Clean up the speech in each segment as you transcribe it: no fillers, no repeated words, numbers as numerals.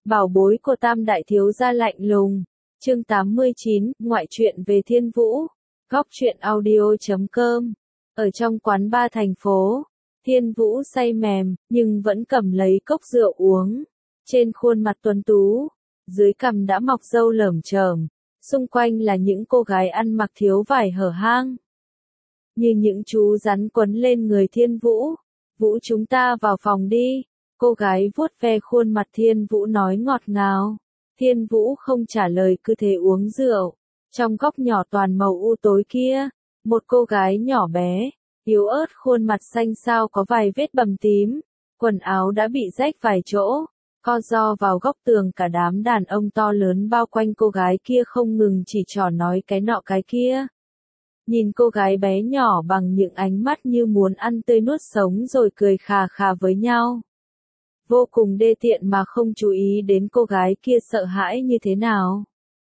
Bảo bối của Tam đại thiếu gia lạnh lùng. Chương 89, ngoại truyện về Thiên Vũ. Góc truyện audio.com. Ở trong quán ba thành phố, Thiên Vũ say mềm, nhưng vẫn cầm lấy cốc rượu uống. Trên khuôn mặt tuấn tú, dưới cằm đã mọc râu lởm chởm, xung quanh là những cô gái ăn mặc thiếu vải hở hang. Như những chú rắn quấn lên người Thiên Vũ. Vũ, chúng ta vào phòng đi. Cô gái vuốt ve khuôn mặt Thiên Vũ nói ngọt ngào. Thiên Vũ không trả lời, cứ thế uống rượu. Trong góc nhỏ toàn màu u tối kia, một cô gái nhỏ bé, yếu ớt, khuôn mặt xanh xao có vài vết bầm tím, quần áo đã bị rách vài chỗ, co ro vào góc tường. Cả đám đàn ông to lớn bao quanh cô gái kia không ngừng chỉ trỏ nói cái nọ cái kia. Nhìn cô gái bé nhỏ bằng những ánh mắt như muốn ăn tươi nuốt sống rồi cười khà khà với nhau. Vô cùng đê tiện mà không chú ý đến cô gái kia sợ hãi như thế nào.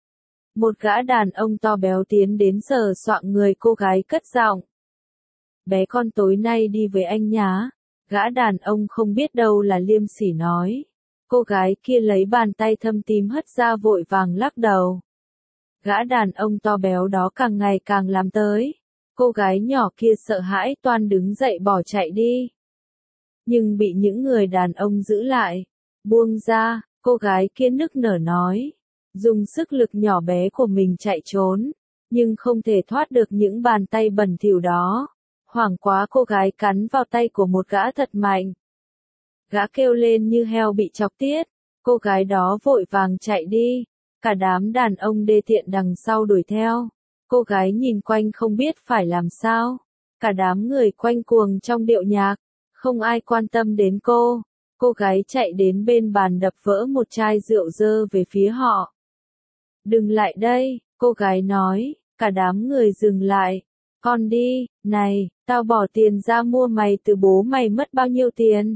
Một gã đàn ông to béo tiến đến sờ soạng người cô gái cất giọng. Bé con tối nay đi với anh nhá. Gã đàn ông không biết đâu là liêm sỉ nói. Cô gái kia lấy bàn tay thâm tím hất ra vội vàng lắc đầu. Gã đàn ông to béo đó càng ngày càng làm tới. Cô gái nhỏ kia sợ hãi toan đứng dậy bỏ chạy đi. Nhưng bị những người đàn ông giữ lại. Buông ra, cô gái kia nức nở nói. Dùng sức lực nhỏ bé của mình chạy trốn. Nhưng không thể thoát được những bàn tay bẩn thỉu đó. Hoảng quá cô gái cắn vào tay của một gã thật mạnh. Gã kêu lên như heo bị chọc tiết. Cô gái đó vội vàng chạy đi. Cả đám đàn ông đê tiện đằng sau đuổi theo. Cô gái nhìn quanh không biết phải làm sao. Cả đám người quanh cuồng trong điệu nhạc. Không ai quan tâm đến cô. Cô gái chạy đến bên bàn đập vỡ một chai rượu dơ về phía họ. Đừng lại đây, cô gái nói. Cả đám người dừng lại. Con đi, này, tao bỏ tiền ra mua mày từ bố mày mất bao nhiêu tiền?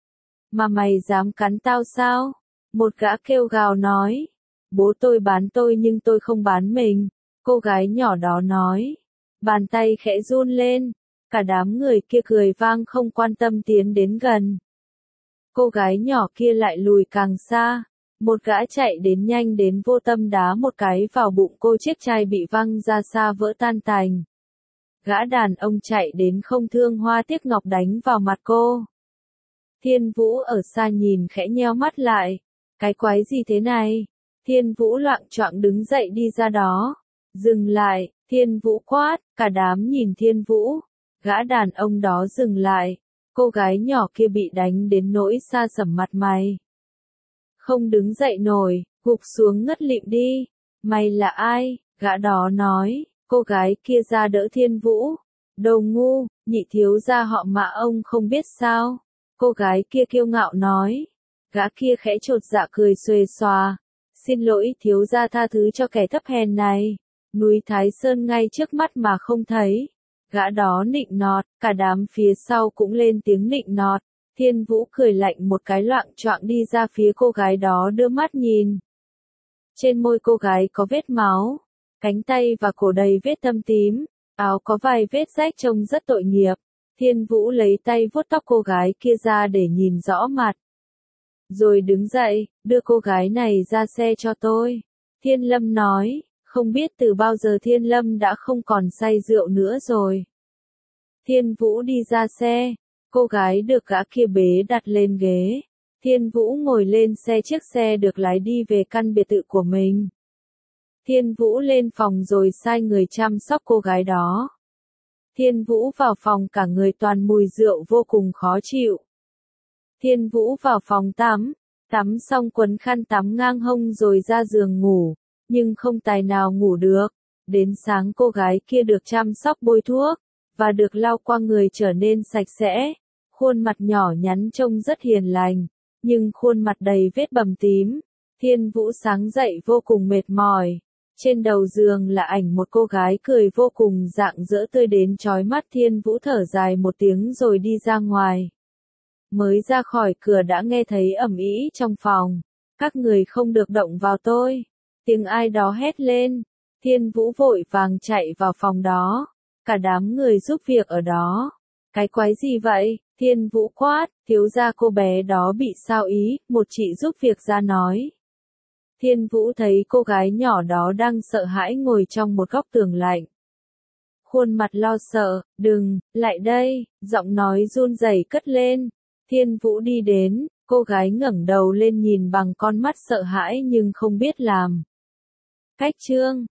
Mà mày dám cắn tao sao? Một gã kêu gào nói. Bố tôi bán tôi nhưng tôi không bán mình. Cô gái nhỏ đó nói. Bàn tay khẽ run lên. Cả đám người kia cười vang không quan tâm tiến đến gần. Cô gái nhỏ kia lại lùi càng xa. Một gã chạy đến nhanh đến vô tâm đá một cái vào bụng cô, chiếc chai bị văng ra xa vỡ tan tành. Gã đàn ông chạy đến không thương hoa tiếc ngọc đánh vào mặt cô. Thiên Vũ ở xa nhìn khẽ nheo mắt lại. Cái quái gì thế này? Thiên Vũ loạng choạng đứng dậy đi ra đó. Dừng lại, Thiên Vũ quát, cả đám nhìn Thiên Vũ. Gã đàn ông đó dừng lại. Cô gái nhỏ kia bị đánh đến nỗi sa sẩm mặt mày. Không đứng dậy nổi, gục xuống ngất lịm đi. Mày là ai? Gã đó nói. Cô gái kia ra đỡ Thiên Vũ. Đồ ngu, nhị thiếu gia họ Mã ông không biết sao? Cô gái kia kiêu ngạo nói. Gã kia khẽ chột dạ cười xuề xòa. Xin lỗi thiếu gia, tha thứ cho kẻ thấp hèn này. Núi Thái Sơn ngay trước mắt mà không thấy. Gã đó nịnh nọt, cả đám phía sau cũng lên tiếng nịnh nọt. Thiên Vũ cười lạnh một cái loạng choạng đi ra phía cô gái đó đưa mắt nhìn. Trên môi cô gái có vết máu. Cánh tay và cổ đầy vết thâm tím. Áo có vài vết rách trông rất tội nghiệp. Thiên Vũ lấy tay vuốt tóc cô gái kia ra để nhìn rõ mặt. Rồi đứng dậy, đưa cô gái này ra xe cho tôi. Thiên Lâm nói, không biết từ bao giờ Thiên Lâm đã không còn say rượu nữa rồi. Thiên Vũ đi ra xe, cô gái được gã kia bế đặt lên ghế. Thiên Vũ ngồi lên xe, chiếc xe được lái đi về căn biệt thự của mình. Thiên Vũ lên phòng rồi sai người chăm sóc cô gái đó. Thiên Vũ vào phòng cả người toàn mùi rượu vô cùng khó chịu. Thiên Vũ vào phòng tắm, tắm xong quấn khăn tắm ngang hông rồi ra giường ngủ, nhưng không tài nào ngủ được. Đến sáng cô gái kia được chăm sóc bôi thuốc, và được lau qua người trở nên sạch sẽ. Khuôn mặt nhỏ nhắn trông rất hiền lành, nhưng khuôn mặt đầy vết bầm tím. Thiên Vũ sáng dậy vô cùng mệt mỏi. Trên đầu giường là ảnh một cô gái cười vô cùng rạng rỡ tươi đến chói mắt. Thiên Vũ thở dài một tiếng rồi đi ra ngoài. Mới ra khỏi cửa đã nghe thấy ầm ĩ trong phòng. Các người không được động vào tôi. Tiếng ai đó hét lên. Thiên Vũ vội vàng chạy vào phòng đó. Cả đám người giúp việc ở đó. Cái quái gì vậy? Thiên Vũ quát, thiếu gia cô bé đó bị sao ý, một chị giúp việc ra nói. Thiên Vũ thấy cô gái nhỏ đó đang sợ hãi ngồi trong một góc tường lạnh. Khuôn mặt lo sợ, đừng, lại đây, giọng nói run rẩy cất lên. Thiên Vũ đi đến, cô gái ngẩng đầu lên nhìn bằng con mắt sợ hãi nhưng không biết làm. Cách chương